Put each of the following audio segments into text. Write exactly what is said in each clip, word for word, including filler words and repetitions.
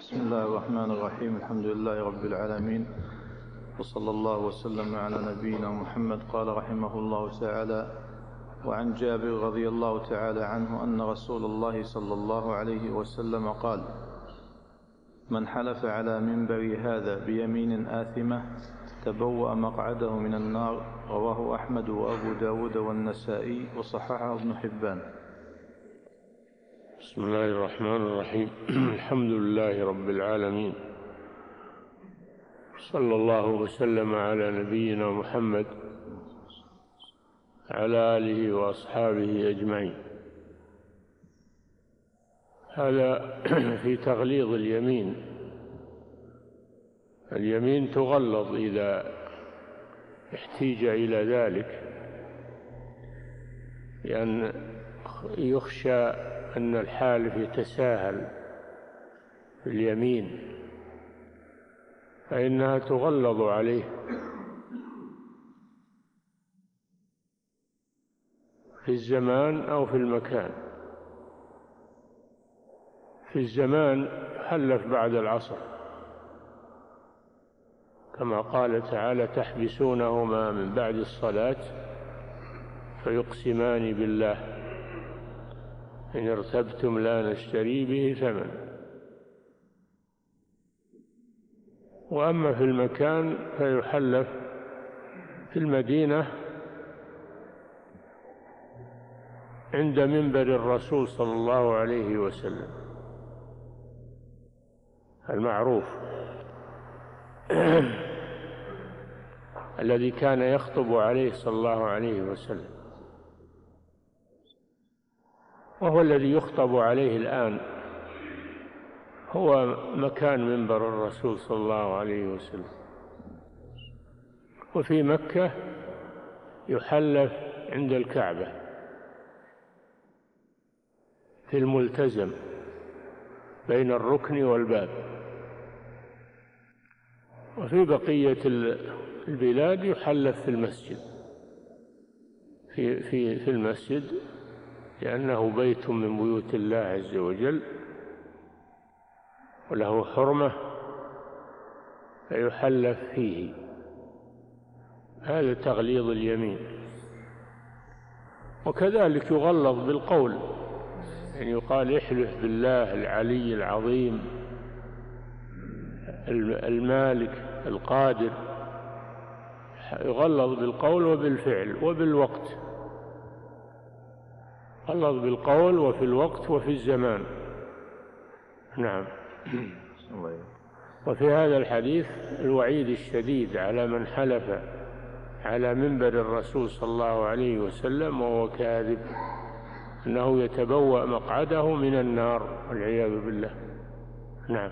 بسم الله الرحمن الرحيم. الحمد لله رب العالمين، وصلى الله وسلم على نبينا محمد. قال رحمه الله تعالى: وعن جابر رضي الله تعالى عنه أن رسول الله صلى الله عليه وسلم قال: من حلف على منبر هذا بيمين آثمة تبوأ مقعده من النار. رواه أحمد وأبو داود والنسائي وصححه ابن حبان. بسم الله الرحمن الرحيم. الحمد لله رب العالمين، صلى الله وسلم على نبينا محمد على آله وأصحابه أجمعين. هذا في تغليظ اليمين. اليمين تغلظ إذا احتيج إلى ذلك، لأن يخشى أن الحالف يتساهل في اليمين فإنها تغلظ عليه. في الزمان أو في المكان. في الزمان حلف بعد العصر، كما قال تعالى: تحبسونهما من بعد الصلاة فيقسمان بالله إن ارتبتم لا نشتري به ثمن. وأما في المكان فيحلف في المدينة عند منبر الرسول صلى الله عليه وسلم المعروف الذي كان يخطب عليه صلى الله عليه وسلم، وهو الذي يخطب عليه الآن، هو مكان منبر الرسول صلى الله عليه وسلم. وفي مكة يحلف عند الكعبة في الملتزم بين الركن والباب. وفي بقية البلاد يحلف في المسجد في في في المسجد، لأنه بيت من بيوت الله عز وجل وله حرمة، فيحلف فيه. هذا تغليظ اليمين. وكذلك يغلظ بالقول، يعني يقال: احلف بالله العلي العظيم المالك القادر. يغلظ بالقول وبالفعل وبالوقت. غلظ بالقول وفي الوقت وفي الزمان. نعم. وفي هذا الحديث الوعيد الشديد على من حلف على منبر الرسول صلى الله عليه وسلم وهو كاذب، أنه يتبوأ مقعده من النار والعياذ بالله. نعم.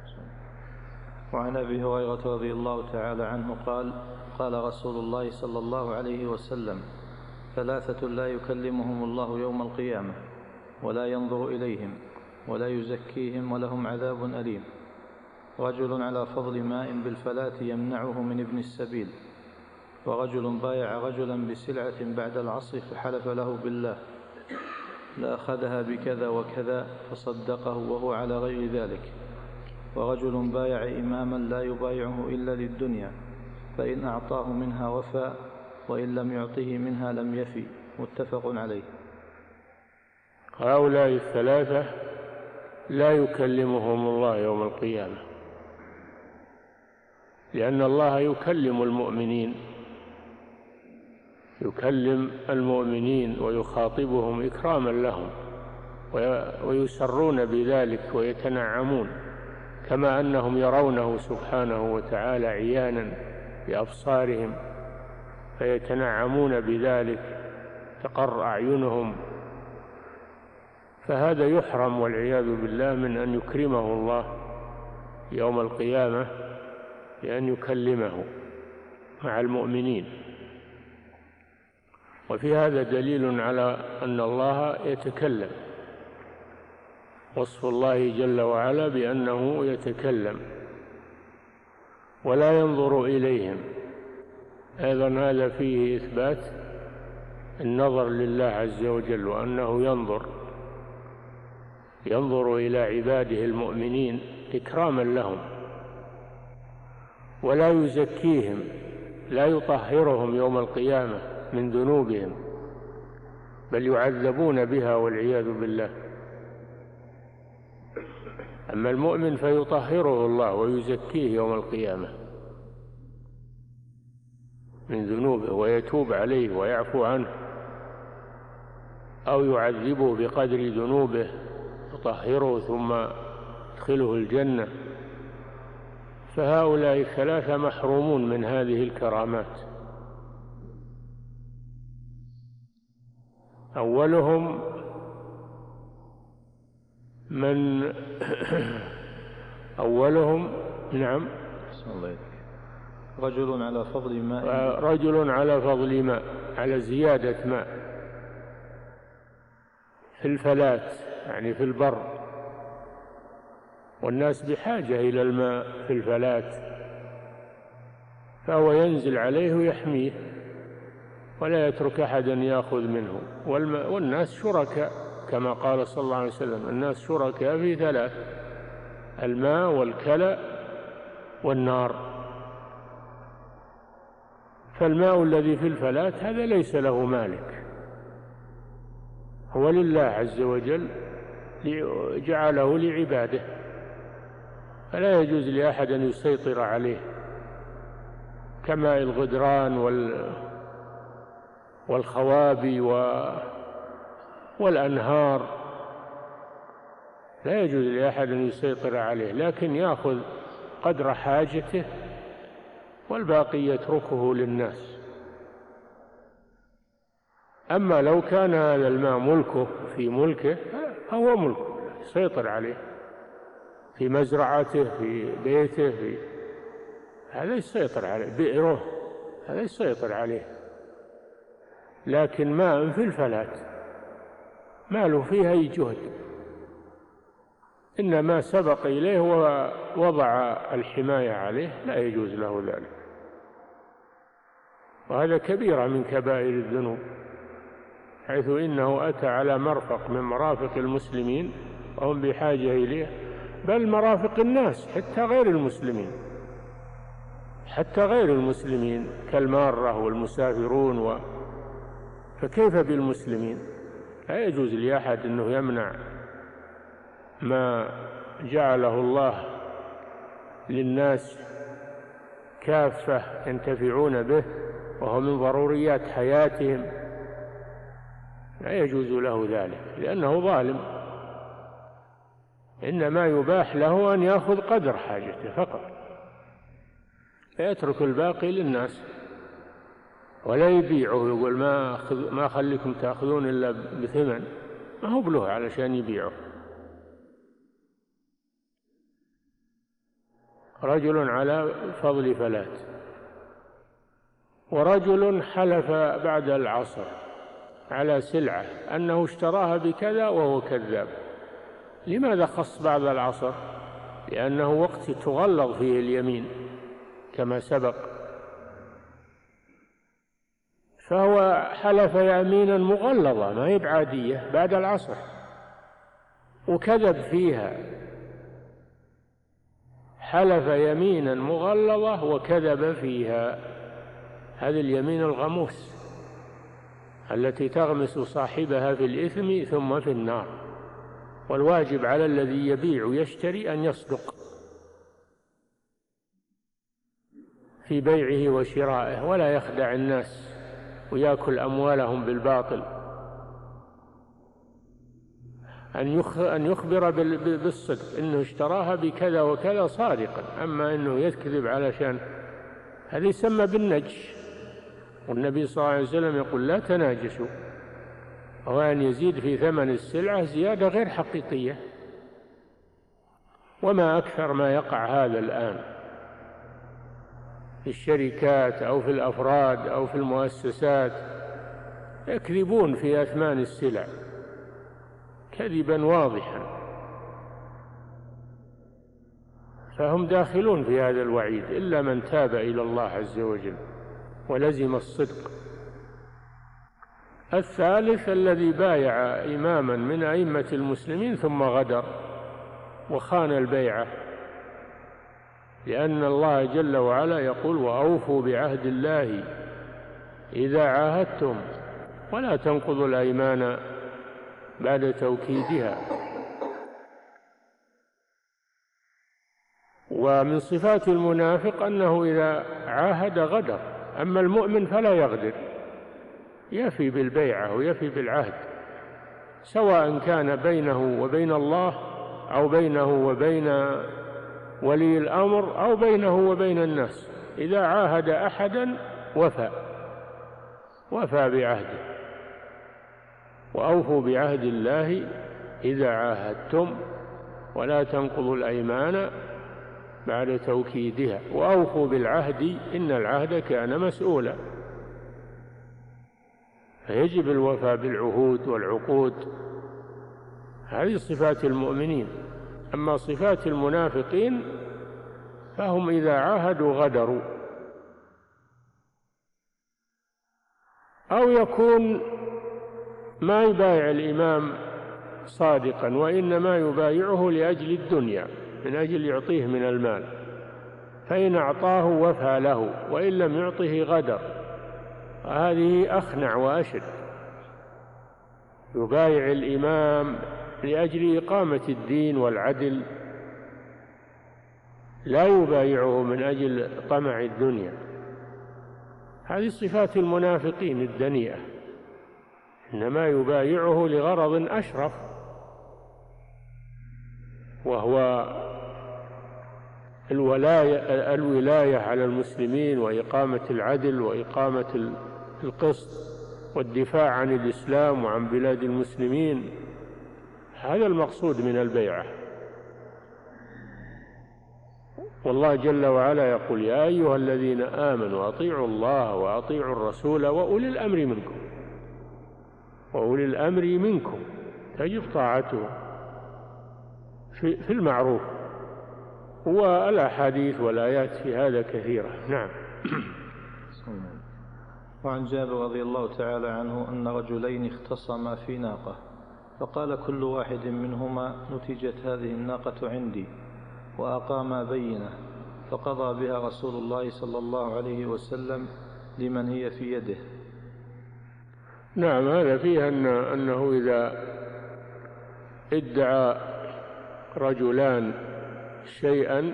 وعن أبي هريرة رضي الله تعالى عنه قال: قال رسول الله صلى الله عليه وسلم: ثلاثة لا يكلمهم الله يوم القيامة ولا ينظر إليهم ولا يزكيهم ولهم عذاب أليم: رجل على فضل ماء بالفلاة يمنعه من ابن السبيل، ورجل بايع رجلا بسلعة بعد العصر فحلف له بالله لأخذها بكذا وكذا فصدقه وهو على غير ذلك، ورجل بايع إماما لا يبايعه إلا للدنيا فإن أعطاه منها وفى وإن لم يعطه منها لم يفي. متفق عليه. هؤلاء الثلاثة لا يكلمهم الله يوم القيامة، لأن الله يكلم المؤمنين يكلم المؤمنين ويخاطبهم إكراما لهم، ويسرون بذلك ويتنعمون، كما أنهم يرونه سبحانه وتعالى عيانا بأبصارهم فيتنعمون بذلك، تقر أعينهم. فهذا يحرم والعياذ بالله من أن يكرمه الله يوم القيامة بأن يكلمه مع المؤمنين. وفي هذا دليل على أن الله يتكلم، وصف الله جل وعلا بأنه يتكلم ولا ينظر إليهم. أيضا هذا فيه إثبات النظر لله عز وجل، وأنه ينظر ينظر إلى عباده المؤمنين إكراما لهم، ولا يزكيهم، لا يطهرهم يوم القيامة من ذنوبهم، بل يعذبون بها والعياذ بالله. أما المؤمن فيطهره الله ويزكيه يوم القيامة من ذنوبه ويتوب عليه ويعفو عنه، أو يعذبه بقدر ذنوبه يطهره ثم يدخله الجنة. فهؤلاء الثلاثة محرومون من هذه الكرامات. أولهم من أولهم نعم رجل على فضل ماء رجل على فضل ماء، على زيادة ماء في الفلات، يعني في البر، والناس بحاجة إلى الماء في الفلات، فهو ينزل عليه ويحميه ولا يترك أحدا يأخذ منه. والناس شركاء كما قال صلى الله عليه وسلم: الناس شركاء في ثلاث: الماء والكلى والنار. فالماء الذي في الفلات هذا ليس له مالك، هو لله عز وجل جعله لعباده، فلا يجوز لأحد أن يسيطر عليه، كماء الغدران والخوابي والأنهار، لا يجوز لأحد أن يسيطر عليه، لكن يأخذ قدر حاجته والباقي يتركه للناس. أما لو كان هذا الماء ملكه في ملكه فهو ملكه، يسيطر عليه في مزرعته، في بيته، في هذا يسيطر عليه، بئره هذا يسيطر عليه. لكن ماء في الفلات ما له فيه أي جهد، إنما سبق إليه ووضع الحماية عليه، لا يجوز له ذلك، وهذا كبيرة من كبائر الذنوب، حيث إنه أتى على مرفق من مرافق المسلمين وهم بحاجة إليه، بل مرافق الناس حتى غير المسلمين، حتى غير المسلمين كالمارة والمسافرون و... فكيف بالمسلمين؟ لا يجوز لأحد أنه يمنع ما جعله الله للناس كافة ينتفعون به وهو من ضروريات حياتهم، لا يجوز له ذلك لأنه ظالم. إنما يباح له أن يأخذ قدر حاجته فقط، فيترك الباقي للناس ولا يبيعه، يقول ما أخذ ما خليكم تأخذون إلا بثمن، ما هو بله علشان يبيعه. رجل على فضل فلات. ورجل حلف بعد العصر على سلعة أنه اشتراها بكذا وهو كذاب. لماذا خص بعد العصر؟ لأنه وقت تغلظ فيه اليمين كما سبق، فهو حلف يمينا مغلظة ما هي بعادية بعد العصر وكذب فيها، حلف يمينا مغلظة وكذب فيها. هذه اليمين الغموس التي تغمس صاحبها في الإثم ثم في النار. والواجب على الذي يبيع ويشتري أن يصدق في بيعه وشرائه ولا يخدع الناس ويأكل أموالهم بالباطل، أن يخبر بالصدق إنه اشتراها بكذا وكذا صادقا. أما إنه يكذب علشان هذا يسمى بالنجش، والنبي صلى الله عليه وسلم يقول لا تناجشوا، وهو أن يزيد في ثمن السلعة زيادة غير حقيقية. وما أكثر ما يقع هذا الآن في الشركات أو في الأفراد أو في المؤسسات، يكذبون في أثمان السلع كذبا واضحا، فهم داخلون في هذا الوعيد إلا من تاب إلى الله عز وجل ولزم الصدق. الثالث الذي بايع إماما من أئمة المسلمين ثم غدر وخان البيعة لأن الله جل وعلا يقول: وأوفوا بعهد الله إذا عاهدتم ولا تنقضوا الأيمان بعد توكيدها. ومن صفات المنافق أنه إذا عاهد غدر، أما المؤمن فلا يغدر، يفي بالبيعة ويفي بالعهد، سواء كان بينه وبين الله أو بينه وبين ولي الأمر أو بينه وبين الناس. إذا عاهد أحدا وفى وفى بعهده. وأوفوا بعهد الله إذا عاهدتم ولا تنقضوا الأيمان بعد توكيدها وأوفوا بالعهد إن العهد كان مسؤولا. فيجب الوفاء بالعهود والعقود، هذه صفات المؤمنين. أما صفات المنافقين فهم إذا عاهدوا غدروا، أو يكون ما يبايع الإمام صادقا وإنما يبايعه لأجل الدنيا، من أجل يعطيه من المال، فإن أعطاه وفى له وإن لم يعطه غدر. هذه أخنع وأشد. يبايع الإمام لأجل إقامة الدين والعدل، لا يبايعه من أجل طمع الدنيا. هذه صفات المنافقين الدنيئة، إنما يبايعه لغرض أشرف، وهو الولاية, الولاية على المسلمين وإقامة العدل وإقامة القسط والدفاع عن الإسلام وعن بلاد المسلمين. هذا المقصود من البيعة. والله جل وعلا يقول: يا أيها الذين آمنوا أطيعوا الله وأطيعوا الرسول وأولي الأمر منكم. وأولي الأمر منكم تجب طاعته في المعروف، والأحاديث والآيات في هذا كثيرة. نعم. وعن جابر رضي الله تعالى عنه أن رجلين اختصما في ناقة، فقال كل واحد منهما: نتجت هذه الناقة عندي، وأقاما بينة، فقضى بها رسول الله صلى الله عليه وسلم لمن هي في يده. نعم، هذا فيه أن أنه إذا ادعى رجلان شيئا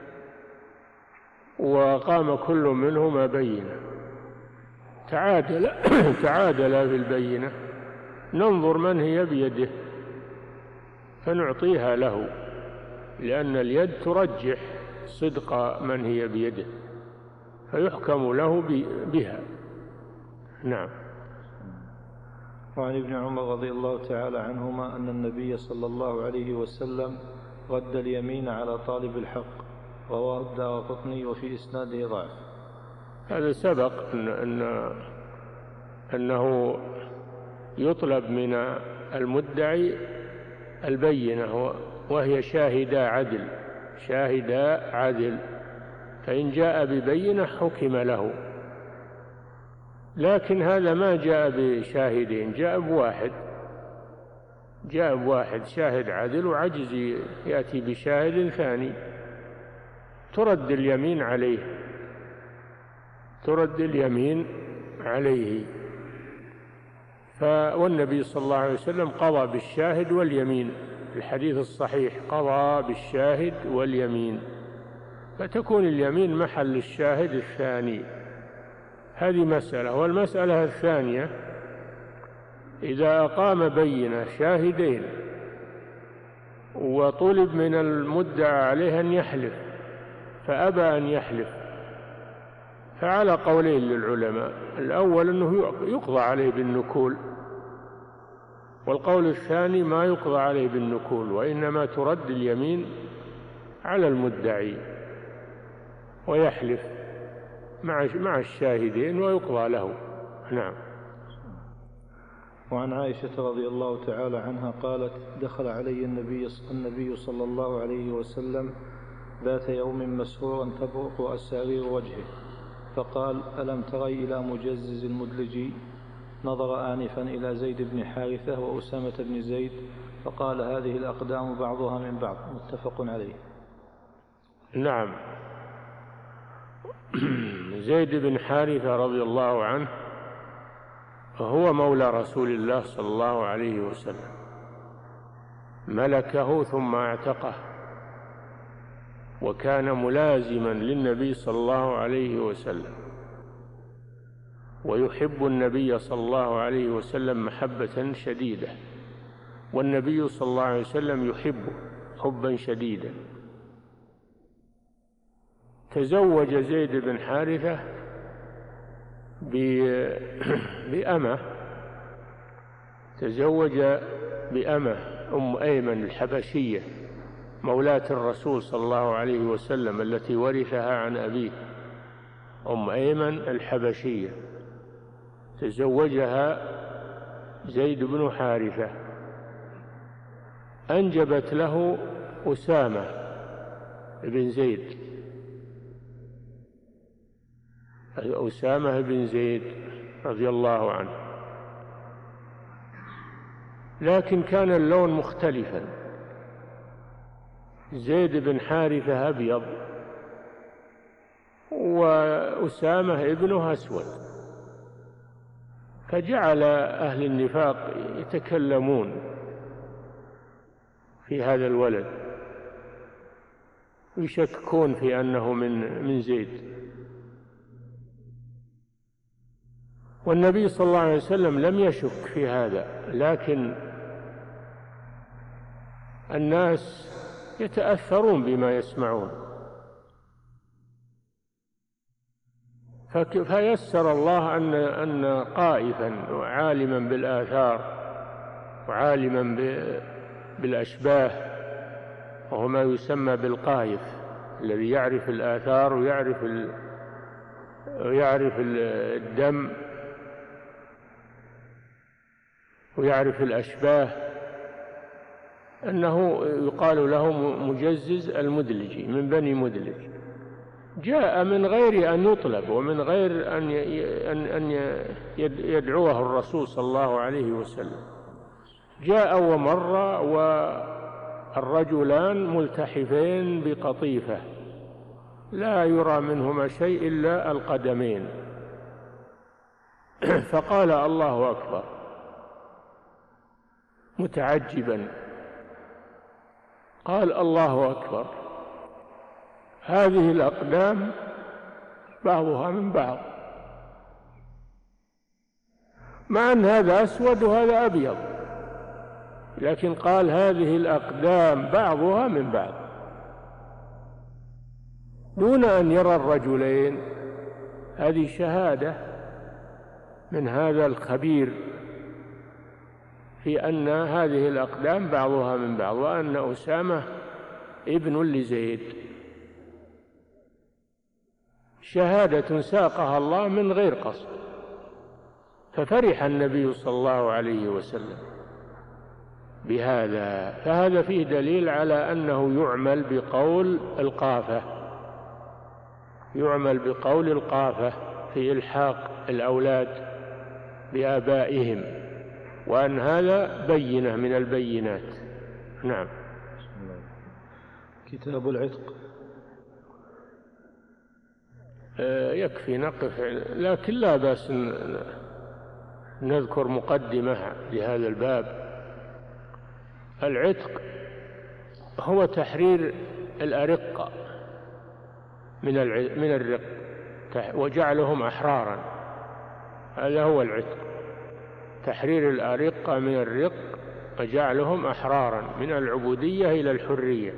وقام كل منهما بينة تعادل تعادل في البينة، ننظر من هي بيده فنعطيها له، لأن اليد ترجح صدق من هي بيده، فيحكم له بها. نعم. وعن ابن عمر رضي الله تعالى عنهما أن النبي صلى الله عليه وسلم رد اليمين على طالب الحق، رواه الدارقطني وفي إسناده ضعف. هذا سبق أن أن أنه يطلب من المدعي البينة، وهي شاهدا عدل شاهدا عدل فإن جاء ببينة حكم له. لكن هذا ما جاء بشاهدين، جاء بواحد جاء بواحد شاهد عدل، وعجز يأتي بشاهد ثاني، ترد اليمين عليه ترد اليمين عليه والنبي صلى الله عليه وسلم قضى بالشاهد واليمين، الحديث الصحيح قضى بالشاهد واليمين، فتكون اليمين محل الشاهد الثاني. هذه مسألة. والمسألة الثانية: إذا أقام بينة شاهدين وطلب من المدعى عليه أن يحلف فأبى أن يحلف، فعلى قولين للعلماء: الأول أنه يقضى عليه بالنكول، والقول الثاني ما يقضى عليه بالنكول، وإنما ترد اليمين على المدعي ويحلف مع الشاهدين ويقضى له. نعم. وعن عائشة رضي الله تعالى عنها قالت: دخل علي النبي النبي صلى الله عليه وسلم ذات يوم مسرورا تبرق أسارير وجهه، فقال: ألم تري إلى مجزز المدلجي؟ نظر آنفا إلى زيد بن حارثة وأسامة بن زيد، فقال: هذه الأقدام بعضها من بعض. متفق عليه. نعم. زيد بن حارثة رضي الله عنه هو مولى رسول الله صلى الله عليه وسلم، ملكه ثم اعتقه، وكان ملازما للنبي صلى الله عليه وسلم، ويحب النبي صلى الله عليه وسلم محبة شديدة، والنبي صلى الله عليه وسلم يحبه حبا شديدا. تزوج زيد بن حارثة بأمة تزوج بأمة أم أيمن الحبشية مولاة الرسول صلى الله عليه وسلم التي ورثها عن أبيه، أم أيمن الحبشية تزوجها زيد بن حارثة، أنجبت له أسامة بن زيد أسامة بن زيد رضي الله عنه، لكن كان اللون مختلفا، زيد بن حارثة أبيض وأسامة ابنه أسود، فجعل أهل النفاق يتكلمون في هذا الولد ويشككون في أنه من من زيد. والنبي صلى الله عليه وسلم لم يشك في هذا، لكن الناس يتأثرون بما يسمعون، فيسر الله أن أن قائفا وعالما بالآثار وعالما بالأشباه، وهو ما يسمى بالقائف، الذي يعرف الآثار ويعرف ويعرف الدم ويعرف الأشباه، أنه يقال له مجزز المدلجي من بني مدلج، جاء من غير أن يطلب ومن غير أن أن يدعوه الرسول صلى الله عليه وسلم، جاء ومر والرجلان ملتحفين بقطيفة لا يرى منهما شيء إلا القدمين، فقال الله أكبر متعجبا، قال الله أكبر، هذه الأقدام بعضها من بعض، مع أن هذا أسود وهذا أبيض، لكن قال هذه الأقدام بعضها من بعض، دون أن يرى الرجلين. هذه شهادة من هذا الخبير في أن هذه الأقدام بعضها من بعض، وأن أسامة ابن لزيد، شهادة ساقها الله من غير قصد. ففرح النبي صلى الله عليه وسلم بهذا، فهذا فيه دليل على أنه يعمل بقول القافة، يعمل بقول القافة في إلحاق الأولاد بآبائهم، وأن هذا بينة من البينات. نعم. كتاب العتق. يكفي نقف، لكن لا بأس نذكر مقدمة لهذا الباب. العتق هو تحرير الأرقة من من الرق وجعلهم أحرارا، هذا هو العتق، تحرير الأرقة من الرق وجعلهم أحرارا من العبودية إلى الحرية،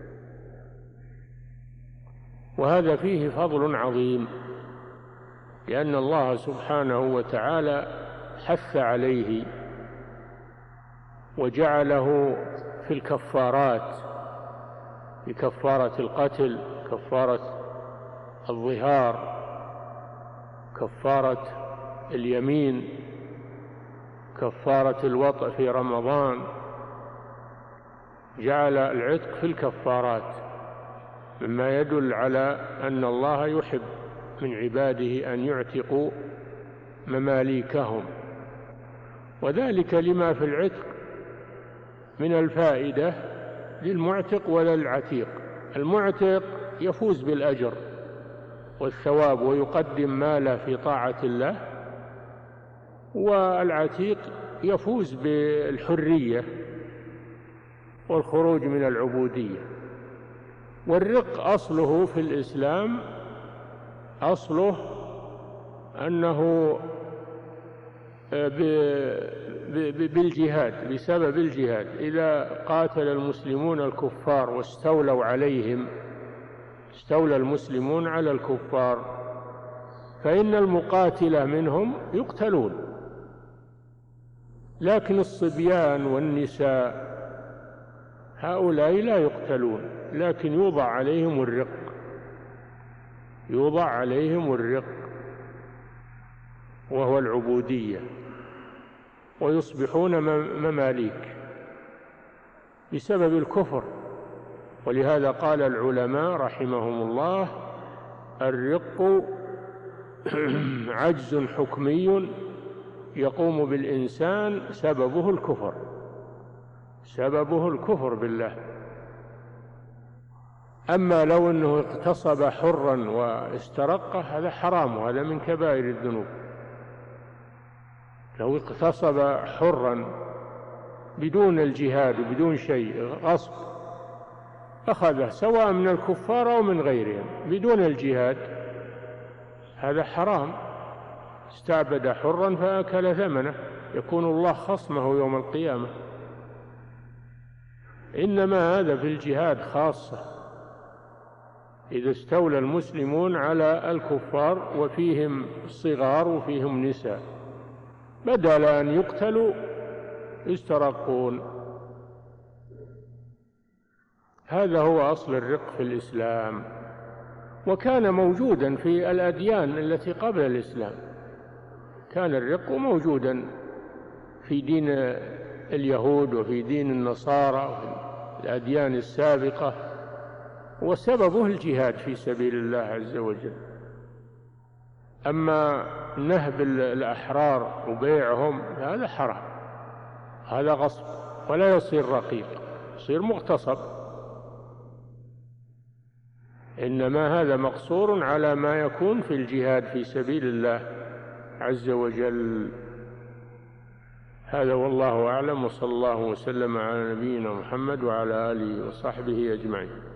وهذا فيه فضل عظيم، لأن الله سبحانه وتعالى حث عليه وجعله في الكفارات، بكفارة القتل، كفارة الظهار، كفارة اليمين، كفارة الوطأ في رمضان، جعل العتق في الكفارات، مما يدل على أن الله يحب من عباده أن يعتقوا مماليكهم، وذلك لما في العتق من الفائدة للمعتق وللعتيق. المعتق يفوز بالأجر والثواب ويقدم ماله في طاعة الله، والعتيق يفوز بالحرية والخروج من العبودية. والرق أصله في الإسلام أصله أنه بالجهاد، بسبب الجهاد. إذا قاتل المسلمون الكفار واستولوا عليهم، استولى المسلمون على الكفار، فإن المقاتل منهم يقتلون، لكن الصبيان والنساء هؤلاء لا يقتلون، لكن يوضع عليهم الرق، يوضع عليهم الرق وهو العبودية، ويصبحون مماليك بسبب الكفر. ولهذا قال العلماء رحمهم الله: الرق عجز حكمي يقوم بالإنسان سببه الكفر، سببه الكفر بالله. أما لو أنه اغتصب حرا واسترقه هذا حرام، وهذا من كبائر الذنوب. لو اغتصب حرا بدون الجهاد وبدون شيء، غصب أخذه سواء من الكفار أو من غيرهم بدون الجهاد، هذا حرام. استعبد حرا فأكل ثمنه، يكون الله خصمه يوم القيامة. إنما هذا في الجهاد خاصة، إذا استولى المسلمون على الكفار وفيهم صغار وفيهم نساء، بدل أن يقتلوا يسترقون. هذا هو أصل الرق في الإسلام، وكان موجودا في الأديان التي قبل الإسلام. كان الرق موجودا في دين اليهود وفي دين النصارى وفي الأديان السابقة، وسببه الجهاد في سبيل الله عز وجل. أما نهب الأحرار وبيعهم هذا حرام، هذا غصب، ولا يصير رقيق، يصير مغتصب. إنما هذا مقصور على ما يكون في الجهاد في سبيل الله عز وجل. هذا والله أعلم، وصلى الله وسلم على نبينا محمد وعلى آله وصحبه أجمعين.